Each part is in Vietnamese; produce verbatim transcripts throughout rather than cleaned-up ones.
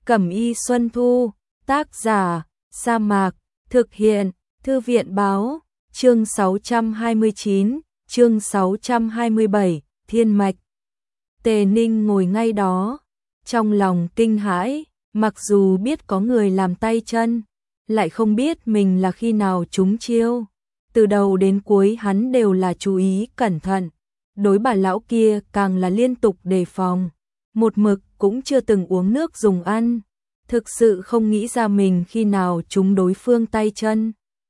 Cẩm y Xuân Thu, tác giả, Sa Mạc, thực hiện, Thư viện báo, chương sáu trăm hai mươi chín, chương sáu trăm hai mươi bảy, Thiên Mạch. Tề Ninh ngồi ngay đó, trong lòng kinh hãi, mặc dù biết có người làm tay chân, lại không biết mình là khi nào trúng chiêu. Từ đầu đến cuối hắn đều là chú ý cẩn thận, đối bà lão kia càng là liên tục đề phòng, một mực cũng chưa từng uống nước dùng ăn, thực sự không nghĩ ra mình khi nào trúng đối phương tay chân.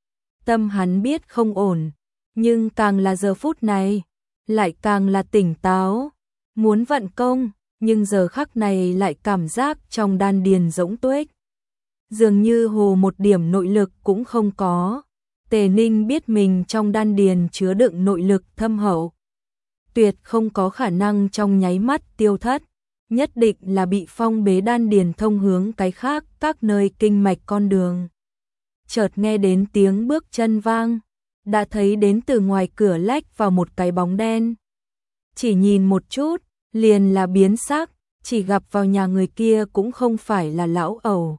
Tâm hắn biết không ổn, nhưng càng là giờ phút này, lại càng là tỉnh táo, muốn vận công, nhưng giờ khắc này lại cảm giác trong đan điền rỗng tuếch. Dường như hồ một điểm nội lực cũng không có. Tề Ninh biết mình trong đan điền chứa đựng nội lực thâm hậu, tuyệt không có khả năng trong nháy mắt tiêu thất, nhất định là bị phong bế đan điền thông hướng cái khác các nơi kinh mạch con đường. Chợt nghe đến tiếng bước chân vang, đã thấy đến từ ngoài cửa lách vào một cái bóng đen. Chỉ nhìn một chút, liền là biến sắc, chỉ gặp vào nhà người kia cũng không phải là lão ẩu,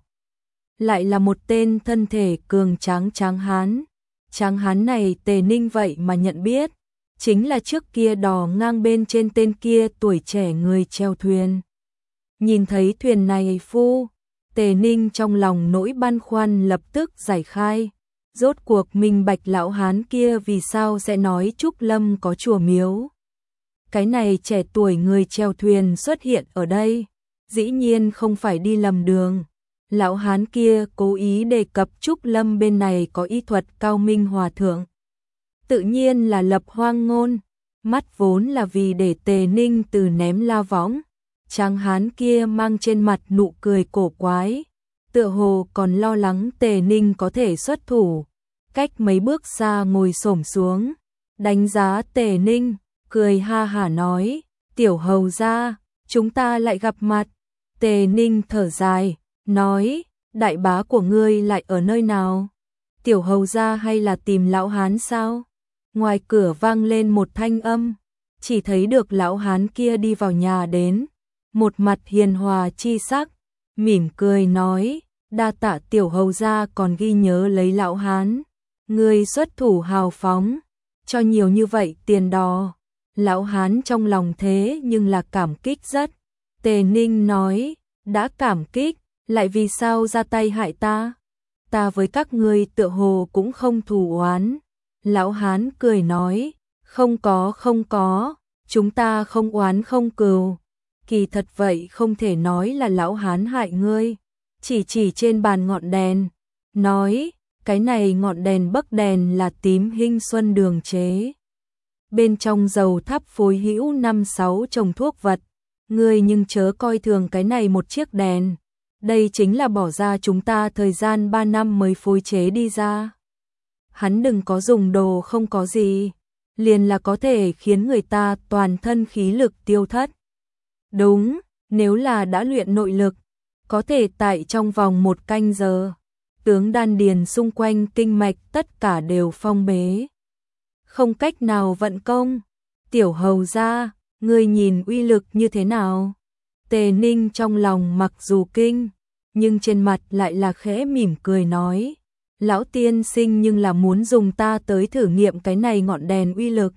lại là một tên thân thể cường tráng tráng hán. Tráng hán này Tề Ninh vậy mà nhận biết, chính là trước kia đò ngang bên trên tên kia tuổi trẻ người chèo thuyền. Nhìn thấy thuyền này phu, Tề Ninh trong lòng nỗi băn khoăn lập tức giải khai. Rốt cuộc minh bạch lão hán kia vì sao sẽ nói Trúc Lâm có chùa miếu. Cái này trẻ tuổi người chèo thuyền xuất hiện ở đây, dĩ nhiên không phải đi lầm đường. Lão hán kia cố ý đề cập Trúc Lâm bên này có y thuật cao minh hòa thượng, tự nhiên là lập hoang ngôn, mắt vốn là vì để Tề Ninh từ ném la võng. Tráng hán kia mang trên mặt nụ cười cổ quái, tựa hồ còn lo lắng Tề Ninh có thể xuất thủ, cách mấy bước xa ngồi xổm xuống, đánh giá Tề Ninh, cười ha hả nói, tiểu hầu gia, chúng ta lại gặp mặt. Tề Ninh thở dài, nói, đại bá của ngươi lại ở nơi nào? Tiểu hầu gia hay là tìm lão hán sao? Ngoài cửa vang lên một thanh âm, chỉ thấy được lão hán kia đi vào nhà đến, một mặt hiền hòa chi sắc, mỉm cười nói, đa tạ tiểu hầu gia còn ghi nhớ lấy lão hán, ngươi xuất thủ hào phóng, cho nhiều như vậy tiền đò. Lão hán trong lòng thế nhưng là cảm kích rất. Tề Ninh nói, đã cảm kích, lại vì sao ra tay hại ta? Ta với các ngươi tựa hồ cũng không thù oán. Lão hán cười nói, không có không có, chúng ta không oán không cừu. Kỳ thật vậy không thể nói là lão hán hại ngươi, chỉ chỉ trên bàn ngọn đèn, nói, cái này ngọn đèn bấc đèn là tím hinh xuân đường chế. Bên trong dầu thắp phối hữu năm sáu chồng thuốc vật, ngươi nhưng chớ coi thường cái này một chiếc đèn, đây chính là bỏ ra chúng ta thời gian ba năm mới phối chế đi ra. Hắn đừng có dùng đồ không có gì, liền là có thể khiến người ta toàn thân khí lực tiêu thất. Đúng, nếu là đã luyện nội lực, có thể tại trong vòng một canh giờ, tướng đan điền xung quanh kinh mạch tất cả đều phong bế, không cách nào vận công. Tiểu hầu gia, ngươi nhìn uy lực như thế nào? Tề Ninh trong lòng mặc dù kinh, nhưng trên mặt lại là khẽ mỉm cười nói, lão tiên sinh nhưng là muốn dùng ta tới thử nghiệm cái này ngọn đèn uy lực.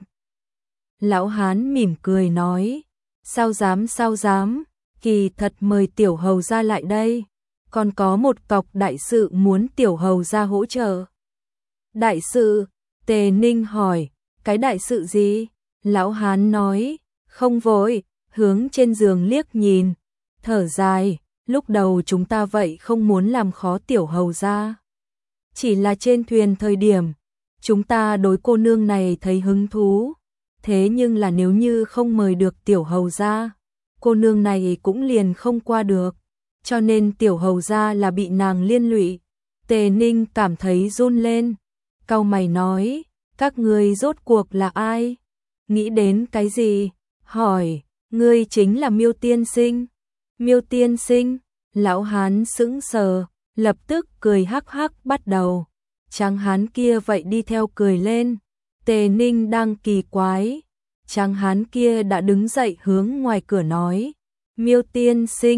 Lão hán mỉm cười nói, sao dám sao dám, kỳ thật mời tiểu hầu gia lại đây, còn có một cọc đại sự muốn tiểu hầu gia hỗ trợ. Đại sự? Tề Ninh hỏi, cái đại sự gì? Lão hán nói, không vội, hướng trên giường liếc nhìn, thở dài, lúc đầu chúng ta vậy không muốn làm khó tiểu hầu gia. Chỉ là trên thuyền thời điểm, chúng ta đối cô nương này thấy hứng thú, thế nhưng là nếu như không mời được tiểu hầu gia, cô nương này cũng liền không qua được, cho nên tiểu hầu gia là bị nàng liên lụy. Tề Ninh cảm thấy run lên, cau mày nói, các ngươi rốt cuộc là ai? Nghĩ đến cái gì? Hỏi, ngươi chính là Miêu tiên sinh? Miêu tiên sinh? Lão hán sững sờ, lập tức cười hắc hắc bắt đầu. Tráng hán kia vậy đi theo cười lên. Tề Ninh đang kỳ quái, tráng hán kia đã đứng dậy hướng ngoài cửa nói, Miêu tiên sinh,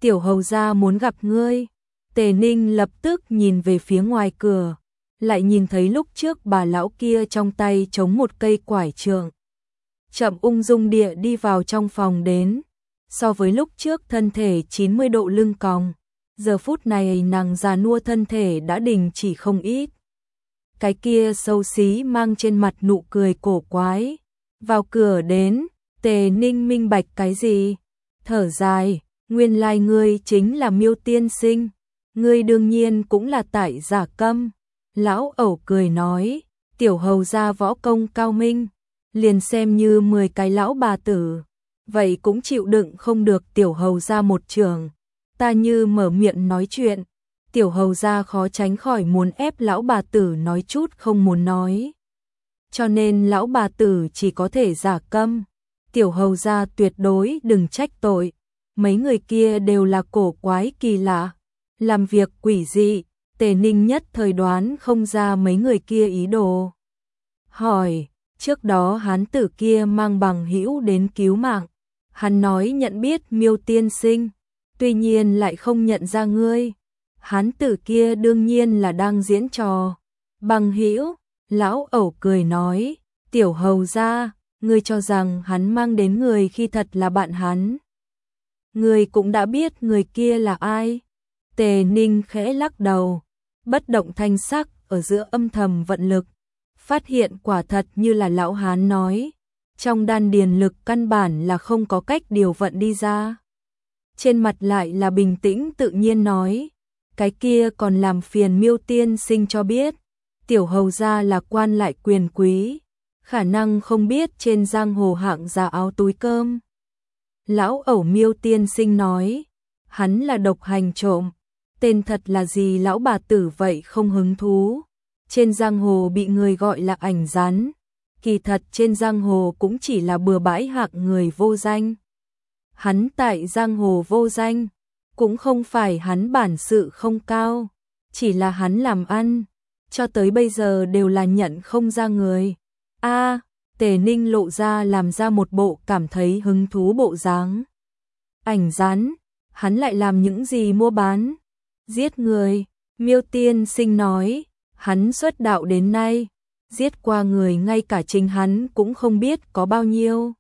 tiểu hầu gia muốn gặp ngươi. Tề Ninh lập tức nhìn về phía ngoài cửa, lại nhìn thấy lúc trước bà lão kia trong tay chống một cây quải trượng. Chậm ung dung địa đi vào trong phòng đến, so với lúc trước thân thể chín mươi độ lưng còng, giờ phút này nàng già nua thân thể đã đình chỉ không ít. Cái kia xấu xí mang trên mặt nụ cười cổ quái, vào cửa đến, Tề Ninh minh bạch cái gì? Thở dài, nguyên lai ngươi chính là Miêu tiên sinh, ngươi đương nhiên cũng là tại giả câm. Lão ẩu cười nói, tiểu hầu gia võ công cao minh, liền xem như mười cái lão bà tử, vậy cũng chịu đựng không được tiểu hầu gia một trường. Ta như mở miệng nói chuyện, tiểu hầu gia khó tránh khỏi muốn ép lão bà tử nói chút không muốn nói. Cho nên lão bà tử chỉ có thể giả câm. Tiểu hầu gia tuyệt đối đừng trách tội. Mấy người kia đều là cổ quái kỳ lạ, làm việc quỷ dị. Tề Ninh nhất thời đoán không ra mấy người kia ý đồ. Hỏi, trước đó hán tử kia mang bằng hữu đến cứu mạng. Hắn nói nhận biết Miêu tiên sinh, tuy nhiên lại không nhận ra ngươi. Hán tử kia đương nhiên là đang diễn trò. Bằng hữu, lão ẩu cười nói, tiểu hầu gia, ngươi cho rằng hắn mang đến người khi thật là bạn hắn. Ngươi cũng đã biết người kia là ai. Tề Ninh khẽ lắc đầu, bất động thanh sắc ở giữa âm thầm vận lực, phát hiện quả thật như là lão hán nói, trong đan điền lực căn bản là không có cách điều vận đi ra. Trên mặt lại là bình tĩnh tự nhiên nói, cái kia còn làm phiền Miêu tiên sinh cho biết, tiểu hầu gia là quan lại quyền quý, khả năng không biết trên giang hồ hạng giá áo túi cơm. Lão ẩu Miêu tiên sinh nói, hắn là độc hành trộm, tên thật là gì lão bà tử vậy không hứng thú. Trên giang hồ bị người gọi là ảnh rắn, kỳ thật trên giang hồ cũng chỉ là bừa bãi hạng người vô danh. Hắn tại giang hồ vô danh, cũng không phải hắn bản sự không cao, chỉ là hắn làm ăn, cho tới bây giờ đều là nhận không ra người. A, Tề Ninh lộ ra làm ra một bộ cảm thấy hứng thú bộ dáng. Ảnh rắn, hắn lại làm những gì mua bán? Giết người. Miêu tiên sinh nói, hắn xuất đạo đến nay, giết qua người ngay cả chính hắn cũng không biết có bao nhiêu.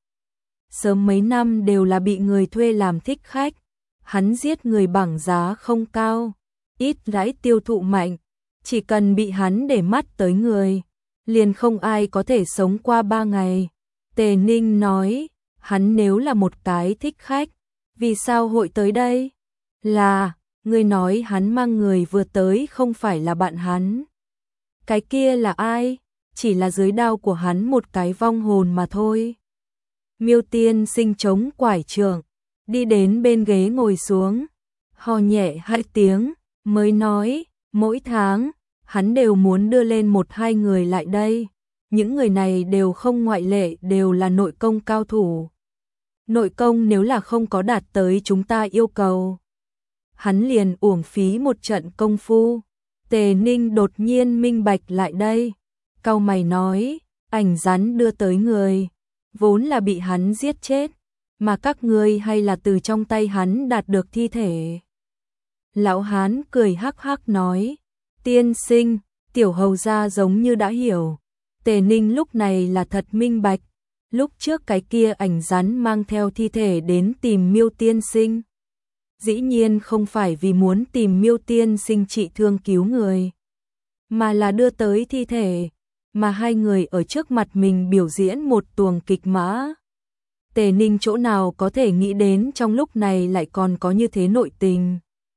Sớm mấy năm đều là bị người thuê làm thích khách, hắn giết người bằng giá không cao, ít lãi tiêu thụ mạnh, chỉ cần bị hắn để mắt tới người, liền không ai có thể sống qua ba ngày. Tề Ninh nói, hắn nếu là một cái thích khách, vì sao hội tới đây? Là, ngươi nói hắn mang người vừa tới không phải là bạn hắn. Cái kia là ai? Chỉ là dưới đao của hắn một cái vong hồn mà thôi. Miêu tiên sinh chống quải trượng, đi đến bên ghế ngồi xuống, ho nhẹ hai tiếng, mới nói, mỗi tháng, hắn đều muốn đưa lên một hai người lại đây. Những người này đều không ngoại lệ đều là nội công cao thủ. Nội công nếu là không có đạt tới chúng ta yêu cầu, hắn liền uổng phí một trận công phu. Tề Ninh đột nhiên minh bạch lại đây, cau mày nói, ảnh rắn đưa tới người, vốn là bị hắn giết chết, mà các ngươi hay là từ trong tay hắn đạt được thi thể. Lão hán cười hắc hắc nói, tiên sinh, tiểu hầu gia giống như đã hiểu. Tề Ninh lúc này là thật minh bạch, lúc trước cái kia ảnh rắn mang theo thi thể đến tìm Miêu tiên sinh. Dĩ nhiên không phải vì muốn tìm Miêu tiên sinh trị thương cứu người, mà là đưa tới thi thể, mà hai người ở trước mặt mình biểu diễn một tuồng kịch mã. Tề Ninh chỗ nào có thể nghĩ đến trong lúc này lại còn có như thế nội tình.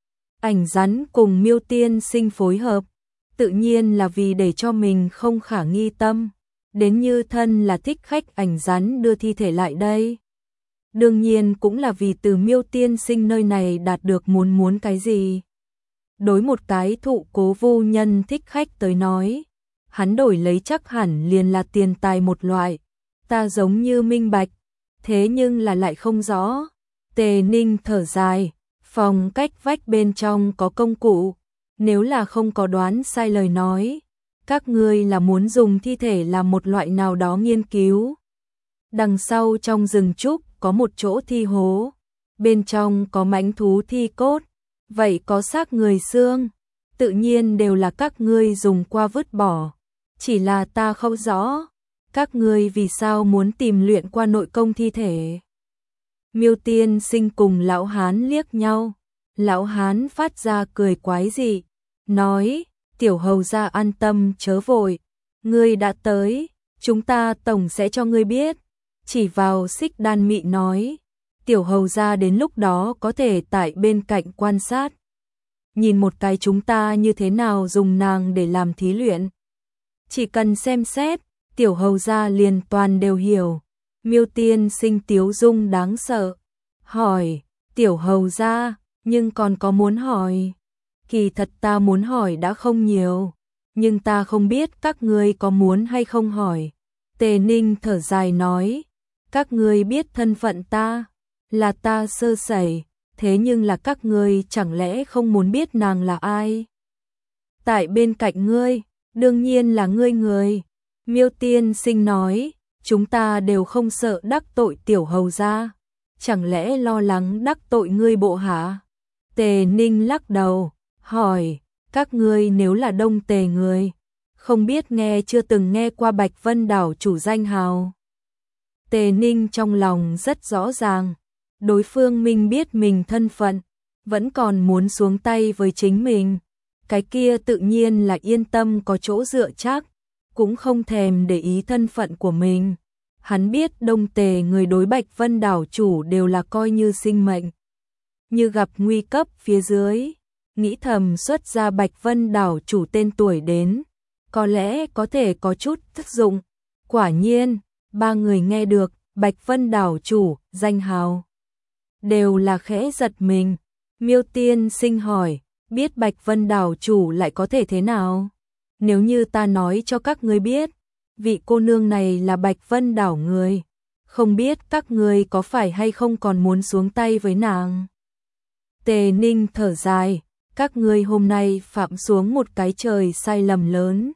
Ảnh rắn cùng Miêu tiên sinh phối hợp, tự nhiên là vì để cho mình không khả nghi tâm, đến như thân là thích khách ảnh rắn đưa thi thể lại đây. Đương nhiên cũng là vì từ Miêu tiên sinh nơi này đạt được muốn muốn cái gì. Đối một cái thụ cố vô nhân thích khách tới nói, hắn đổi lấy chắc hẳn liền là tiền tài một loại. Ta giống như minh bạch, thế nhưng là lại không rõ. Tề Ninh thở dài, phòng cách vách bên trong có công cụ, nếu là không có đoán sai lời nói, các ngươi là muốn dùng thi thể làm một loại nào đó nghiên cứu. Đằng sau trong rừng trúc có một chỗ thi hố, bên trong có mãnh thú thi cốt, vậy có xác người xương, tự nhiên đều là các ngươi dùng qua vứt bỏ. Chỉ là ta không rõ, các ngươi vì sao muốn tìm luyện qua nội công thi thể. Miêu Tiên Sinh cùng lão hán liếc nhau, lão hán phát ra cười quái dị, nói, tiểu hầu gia an tâm chớ vội, ngươi đã tới, chúng ta tổng sẽ cho ngươi biết. Chỉ vào Xích Đan Mị nói, tiểu hầu gia đến lúc đó có thể tại bên cạnh quan sát, nhìn một cái chúng ta như thế nào dùng nàng để làm thí luyện. Chỉ cần xem xét, tiểu hầu gia liền toàn đều hiểu. Miêu Tiên Sinh tiếu dung đáng sợ, hỏi, tiểu hầu gia, nhưng còn có muốn hỏi. Kỳ thật ta muốn hỏi đã không nhiều, nhưng ta không biết các ngươi có muốn hay không hỏi. Tề Ninh thở dài nói, các ngươi biết thân phận ta, là ta sơ sẩy, thế nhưng là các ngươi chẳng lẽ không muốn biết nàng là ai? Tại bên cạnh ngươi, đương nhiên là ngươi người. Miêu Tiên Sinh nói, chúng ta đều không sợ đắc tội tiểu hầu gia, chẳng lẽ lo lắng đắc tội ngươi bộ hả? Tề Ninh lắc đầu, hỏi, các ngươi nếu là Đông Tề người, không biết nghe chưa từng nghe qua Bạch Vân đảo chủ danh hào. Tề Ninh trong lòng rất rõ ràng, đối phương minh biết mình thân phận, vẫn còn muốn xuống tay với chính mình, cái kia tự nhiên là yên tâm có chỗ dựa chắc, cũng không thèm để ý thân phận của mình. Hắn biết Đông Tề người đối Bạch Vân đảo chủ đều là coi như sinh mệnh, như gặp nguy cấp phía dưới, nghĩ thầm xuất ra Bạch Vân đảo chủ tên tuổi đến, có lẽ có thể có chút tác dụng. Quả nhiên, ba người nghe được Bạch Vân đảo chủ, danh hào, đều là khẽ giật mình. Miêu Tiên Sinh hỏi, biết Bạch Vân đảo chủ lại có thể thế nào? Nếu như ta nói cho các ngươi biết, vị cô nương này là Bạch Vân đảo người, không biết các ngươi có phải hay không còn muốn xuống tay với nàng? Tề Ninh thở dài, các ngươi hôm nay phạm xuống một cái trời sai lầm lớn,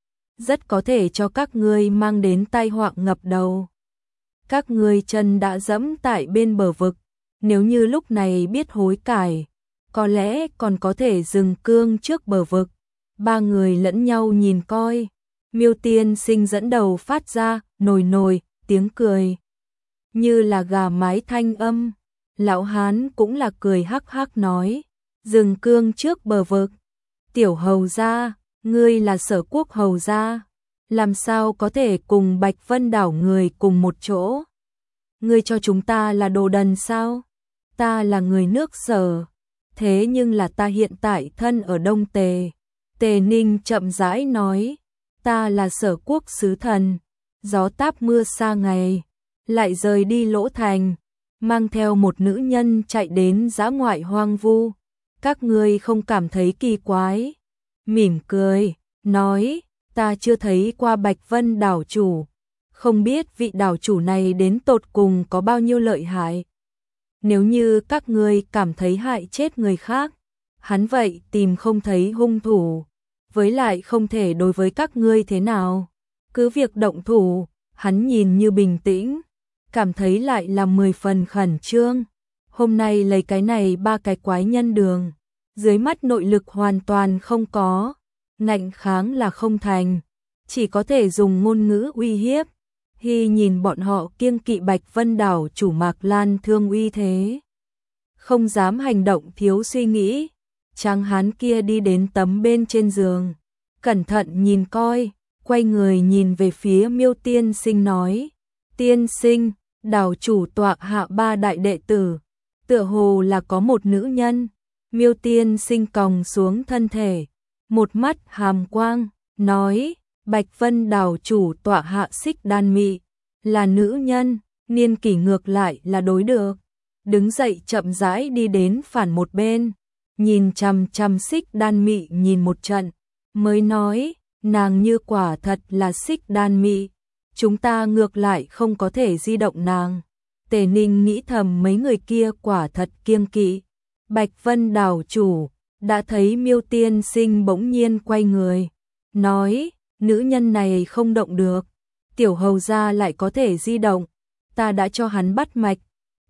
rất có thể cho các ngươi mang đến tai họa ngập đầu. Các ngươi chân đã dẫm tại bên bờ vực, nếu như lúc này biết hối cải, có lẽ còn có thể dừng cương trước bờ vực. Ba người lẫn nhau nhìn coi, Miêu Tiên Sinh dẫn đầu phát ra nồi nồi tiếng cười, như là gà mái thanh âm. Lão hán cũng là cười hắc hắc nói, dừng cương trước bờ vực. Tiểu hầu gia, ngươi là Sở Quốc hầu gia, làm sao có thể cùng Bạch Vân đảo người cùng một chỗ? Ngươi cho chúng ta là đồ đần sao? Ta là người nước Sở, thế nhưng là ta hiện tại thân ở Đông Tề. Tề Ninh chậm rãi nói, ta là Sở Quốc sứ thần, gió táp mưa xa ngày, lại rời đi Lỗ Thành, mang theo một nữ nhân chạy đến dã ngoại hoang vu. Các ngươi không cảm thấy kỳ quái? Mỉm cười, nói, ta chưa thấy qua Bạch Vân đảo chủ, không biết vị đảo chủ này đến tột cùng có bao nhiêu lợi hại. Nếu như các ngươi cảm thấy hại chết người khác, hắn vậy tìm không thấy hung thủ, với lại không thể đối với các ngươi thế nào. Cứ việc động thủ, hắn nhìn như bình tĩnh, cảm thấy lại là mười phần khẩn trương. Hôm nay lấy cái này ba cái quái nhân đường, dưới mắt nội lực hoàn toàn không có, ngạnh kháng là không thành, chỉ có thể dùng ngôn ngữ uy hiếp. Hy nhìn bọn họ kiêng kỵ Bạch Vân đảo chủ Mạc Lan Thương uy thế, không dám hành động thiếu suy nghĩ. Tráng hán kia đi đến tấm bên trên giường, cẩn thận nhìn coi, quay người nhìn về phía Miêu Tiên Sinh nói, tiên sinh, đảo chủ tọa hạ ba đại đệ tử, tựa hồ là có một nữ nhân. Miêu Tiên Sinh còng xuống thân thể, một mắt hàm quang, nói, Bạch Vân đảo chủ tọa hạ Xích Đan Mị, là nữ nhân, niên kỷ ngược lại là đối được. Đứng dậy chậm rãi đi đến phản một bên, nhìn chằm chằm Xích Đan Mị nhìn một trận, mới nói, nàng như quả thật là Xích Đan Mị, chúng ta ngược lại không có thể di động nàng. Tề Ninh nghĩ thầm mấy người kia quả thật kiêng kỵ Bạch Vân đảo chủ. Đã thấy Miêu Tiên Sinh bỗng nhiên quay người, nói, nữ nhân này không động được, tiểu hầu gia lại có thể di động, ta đã cho hắn bắt mạch,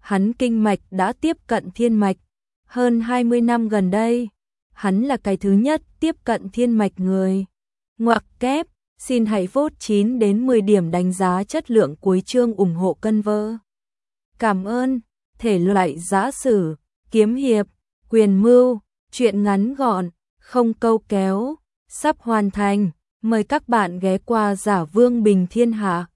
hắn kinh mạch đã tiếp cận thiên mạch. Hơn hai mươi năm gần đây, hắn là cái thứ nhất tiếp cận thiên mạch người. Ngoặc kép, xin hãy vote chín đến mười điểm đánh giá chất lượng cuối chương ủng hộ cân vơ. Cảm ơn. Thể loại giã sử, kiếm hiệp, quyền mưu, truyện ngắn gọn, không câu kéo, sắp hoàn thành. Mời các bạn ghé qua Giả Vương Bình Thiên Hạ.